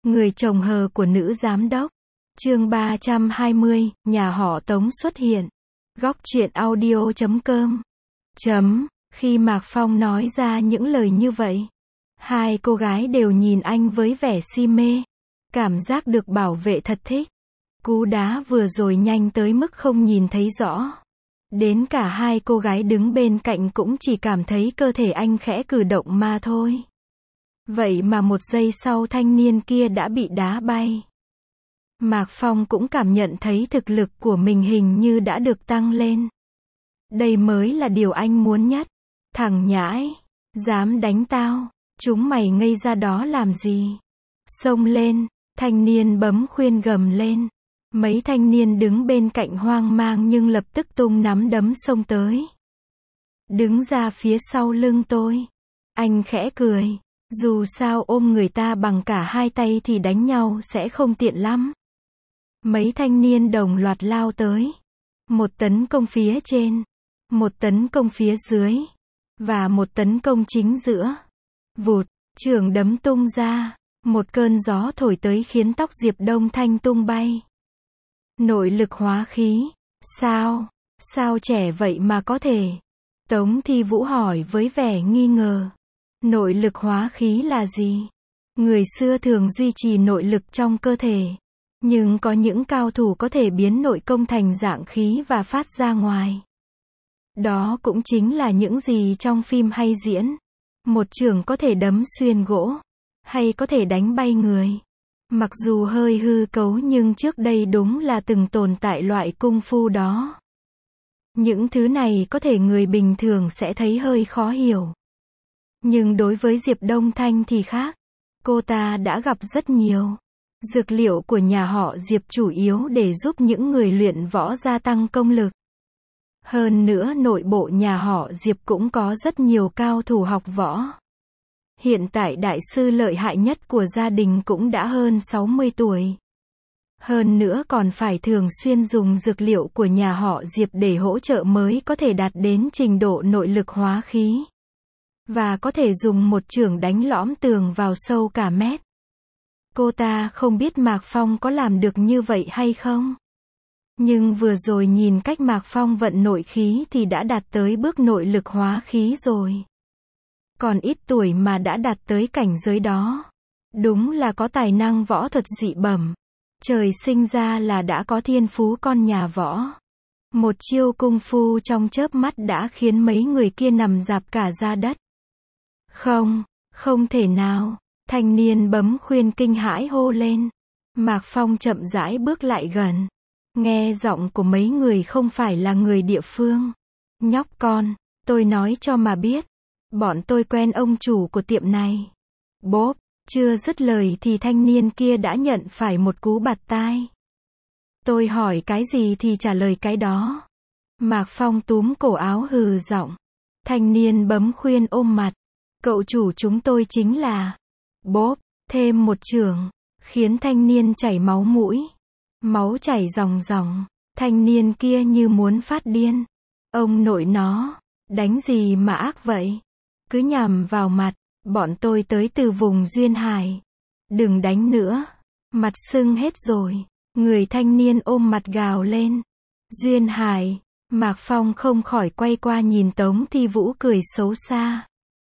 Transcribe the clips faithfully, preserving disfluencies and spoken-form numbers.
Người chồng hờ của nữ giám đốc. Chương ba trăm hai mươi, nhà họ Tống xuất hiện. Góc truyện audio chấm com. Chấm, khi Mạc Phong nói ra những lời như vậy, hai cô gái đều nhìn anh với vẻ si mê. Cảm giác được bảo vệ thật thích. Cú đá vừa rồi nhanh tới mức không nhìn thấy rõ. Đến cả hai cô gái đứng bên cạnh cũng chỉ cảm thấy cơ thể anh khẽ cử động mà thôi. Vậy mà một giây sau thanh niên kia đã bị đá bay. Mạc Phong cũng cảm nhận thấy thực lực của mình hình như đã được tăng lên. Đây mới là điều anh muốn nhất. Thằng nhãi, dám đánh tao, chúng mày ngây ra đó làm gì? Xông lên, thanh niên bấm khuyên gầm lên. Mấy thanh niên đứng bên cạnh hoang mang nhưng lập tức tung nắm đấm xông tới. Đứng ra phía sau lưng tôi. Anh khẽ cười. Dù sao ôm người ta bằng cả hai tay thì đánh nhau sẽ không tiện lắm. Mấy thanh niên đồng loạt lao tới. Một tấn công phía trên. Một tấn công phía dưới. Và một tấn công chính giữa. Vụt, chưởng đấm tung ra. Một cơn gió thổi tới khiến tóc Diệp Đông Thanh tung bay. Nội lực hóa khí. Sao? Sao trẻ vậy mà có thể? Tống Thi Vũ hỏi với vẻ nghi ngờ. Nội lực hóa khí là gì? Người xưa thường duy trì nội lực trong cơ thể. Nhưng có những cao thủ có thể biến nội công thành dạng khí và phát ra ngoài. Đó cũng chính là những gì trong phim hay diễn. Một chưởng có thể đấm xuyên gỗ. Hay có thể đánh bay người. Mặc dù hơi hư cấu nhưng trước đây đúng là từng tồn tại loại cung phu đó. Những thứ này có thể người bình thường sẽ thấy hơi khó hiểu. Nhưng đối với Diệp Đông Thanh thì khác. Cô ta đã gặp rất nhiều. Dược liệu của nhà họ Diệp chủ yếu để giúp những người luyện võ gia tăng công lực. Hơn nữa nội bộ nhà họ Diệp cũng có rất nhiều cao thủ học võ. Hiện tại đại sư lợi hại nhất của gia đình cũng đã hơn sáu mươi tuổi. Hơn nữa còn phải thường xuyên dùng dược liệu của nhà họ Diệp để hỗ trợ mới có thể đạt đến trình độ nội lực hóa khí. Và có thể dùng một chưởng đánh lõm tường vào sâu cả mét. Cô ta không biết Mạc Phong có làm được như vậy hay không. Nhưng vừa rồi nhìn cách Mạc Phong vận nội khí thì đã đạt tới bước nội lực hóa khí rồi. Còn ít tuổi mà đã đạt tới cảnh giới đó. Đúng là có tài năng võ thuật dị bẩm. Trời sinh ra là đã có thiên phú con nhà võ. Một chiêu cung phu trong chớp mắt đã khiến mấy người kia nằm rạp cả ra đất. Không, không thể nào. Thanh niên bấm khuyên kinh hãi hô lên. Mạc Phong chậm rãi bước lại gần. Nghe giọng của mấy người không phải là người địa phương. Nhóc con, tôi nói cho mà biết. Bọn tôi quen ông chủ của tiệm này. Bốp, chưa dứt lời thì thanh niên kia đã nhận phải một cú bạt tai. Tôi hỏi cái gì thì trả lời cái đó. Mạc Phong túm cổ áo hừ giọng. Thanh niên bấm khuyên ôm mặt. Cậu chủ chúng tôi chính là... Bốp, thêm một chưởng, khiến thanh niên chảy máu mũi. Máu chảy ròng ròng, thanh niên kia như muốn phát điên. Ông nội nó, đánh gì mà ác vậy? Cứ nhằm vào mặt, bọn tôi tới từ vùng Duyên Hải. Đừng đánh nữa, mặt sưng hết rồi. Người thanh niên ôm mặt gào lên. Duyên Hải, Mạc Phong không khỏi quay qua nhìn Tống Thi Vũ cười xấu xa.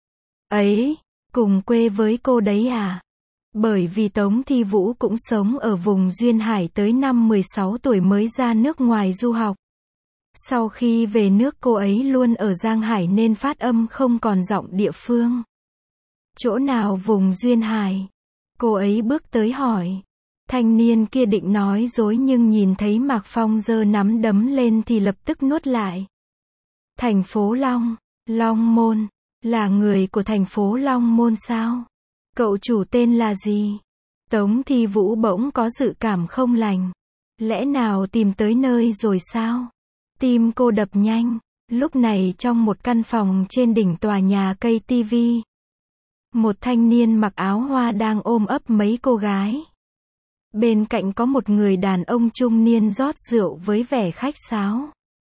Ấy, cùng quê với cô đấy à? Bởi vì Tống Thi Vũ cũng sống ở vùng Duyên Hải tới năm mười sáu tuổi mới ra nước ngoài du học. Sau khi về nước cô ấy luôn ở Giang Hải nên phát âm không còn giọng địa phương. Chỗ nào vùng Duyên Hải? Cô ấy bước tới hỏi. Thanh niên kia định nói dối nhưng nhìn thấy Mạc Phong giơ nắm đấm lên thì lập tức nuốt lại. Thành phố Long, Long Môn. Là người của thành phố Long Môn sao? Cậu chủ tên là gì? Tống Thi Vũ bỗng có dự cảm không lành. Lẽ nào tìm tới nơi rồi sao? Tim cô đập nhanh. Lúc này trong một căn phòng trên đỉnh tòa nhà cây tivi. Một thanh niên mặc áo hoa đang ôm ấp mấy cô gái. Bên cạnh có một người đàn ông trung niên rót rượu với vẻ khách sáo.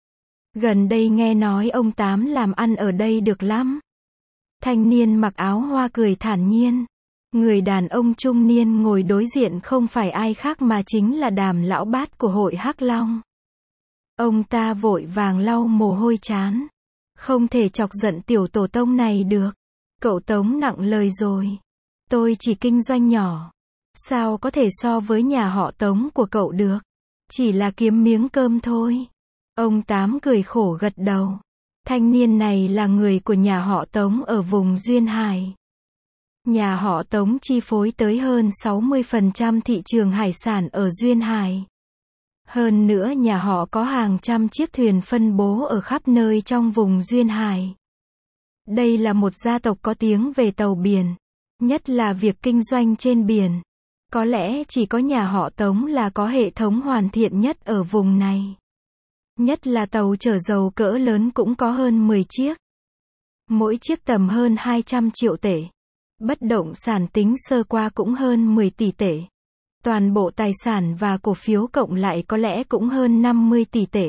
Gần đây nghe nói ông Tám làm ăn ở đây được lắm. Thanh niên mặc áo hoa cười thản nhiên. Người đàn ông trung niên ngồi đối diện không phải ai khác mà chính là Đàm lão bát của hội Hắc Long. Ông ta vội vàng lau mồ hôi trán. Không thể chọc giận tiểu tổ tông này được. Cậu Tống nặng lời rồi. Tôi chỉ kinh doanh nhỏ. Sao có thể so với nhà họ Tống của cậu được? Chỉ là kiếm miếng cơm thôi. Ông Tám cười khổ gật đầu. Thanh niên này là người của nhà họ Tống ở vùng Duyên Hải. Nhà họ Tống chi phối tới hơn sáu mươi phần trăm thị trường hải sản ở Duyên Hải. Hơn nữa nhà họ có hàng trăm chiếc thuyền phân bố ở khắp nơi trong vùng Duyên Hải. Đây là một gia tộc có tiếng về tàu biển, nhất là việc kinh doanh trên biển. Có lẽ chỉ có nhà họ Tống là có hệ thống hoàn thiện nhất ở vùng này. Nhất là tàu chở dầu cỡ lớn cũng có hơn mười chiếc. Mỗi chiếc tầm hơn hai trăm triệu tệ. Bất động sản tính sơ qua cũng hơn mười tỷ tệ. Toàn bộ tài sản và cổ phiếu cộng lại có lẽ cũng hơn năm mươi tỷ tệ.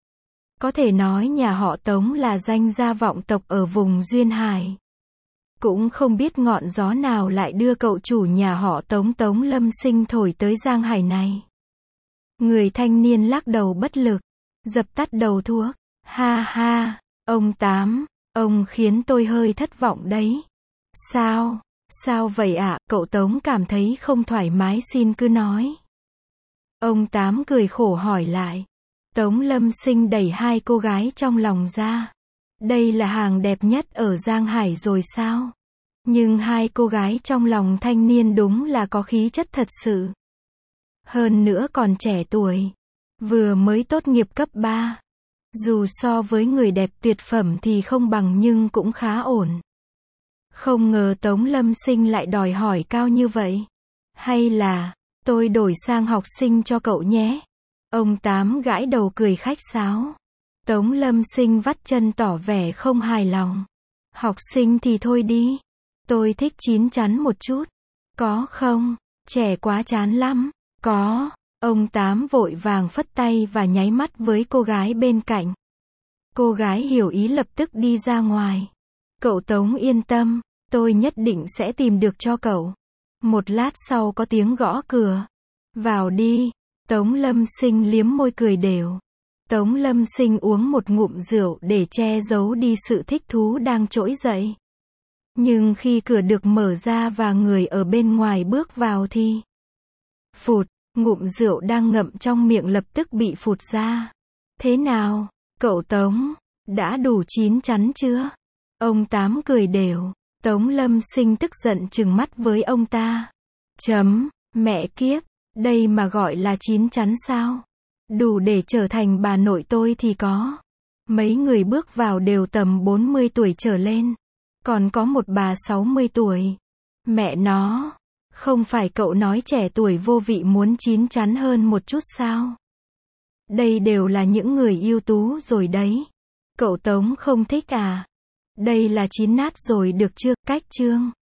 Có thể nói nhà họ Tống là danh gia vọng tộc ở vùng Duyên Hải. Cũng không biết ngọn gió nào lại đưa cậu chủ nhà họ Tống Tống Lâm Sinh thổi tới Giang Hải này. Người thanh niên lắc đầu bất lực, dập tắt đầu thuốc. Ha ha, ông Tám, ông khiến tôi hơi thất vọng đấy. Sao? Sao vậy ạ? À? Cậu Tống cảm thấy không thoải mái xin cứ nói. Ông Tám cười khổ hỏi lại. Tống Lâm Sinh đẩy hai cô gái trong lòng ra. Đây là hàng đẹp nhất ở Giang Hải rồi sao? Nhưng hai cô gái trong lòng thanh niên đúng là có khí chất thật sự. Hơn nữa còn trẻ tuổi. Vừa mới tốt nghiệp cấp ba. Dù so với người đẹp tuyệt phẩm thì không bằng nhưng cũng khá ổn. Không ngờ Tống Lâm Sinh lại đòi hỏi cao như vậy. Hay là, tôi đổi sang học sinh cho cậu nhé. Ông Tám gãi đầu cười khách sáo. Tống Lâm Sinh vắt chân tỏ vẻ không hài lòng. Học sinh thì thôi đi. Tôi thích chín chắn một chút. Có không? Trẻ quá chán lắm. Có. Ông Tám vội vàng phất tay và nháy mắt với cô gái bên cạnh. Cô gái hiểu ý lập tức đi ra ngoài. Cậu Tống yên tâm. Tôi nhất định sẽ tìm được cho cậu. Một lát sau có tiếng gõ cửa. Vào đi. Tống Lâm Sinh liếm môi cười đều. Tống Lâm Sinh uống một ngụm rượu để che giấu đi sự thích thú đang trỗi dậy. Nhưng khi cửa được mở ra và người ở bên ngoài bước vào thì... Phụt, ngụm rượu đang ngậm trong miệng lập tức bị phụt ra. Thế nào, cậu Tống? Đã đủ chín chắn chưa? Ông Tám cười đều. Tống Lâm Sinh tức giận trừng mắt với ông ta. Chấm, mẹ kiếp, đây mà gọi là chín chắn sao? Đủ để trở thành bà nội tôi thì có. Mấy người bước vào đều tầm bốn mươi tuổi trở lên. Còn có một bà sáu mươi tuổi. Mẹ nó, không phải cậu nói trẻ tuổi vô vị muốn chín chắn hơn một chút sao? Đây đều là những người ưu tú rồi đấy. Cậu Tống không thích à? Đây là chín nát rồi được chưa? Cách chương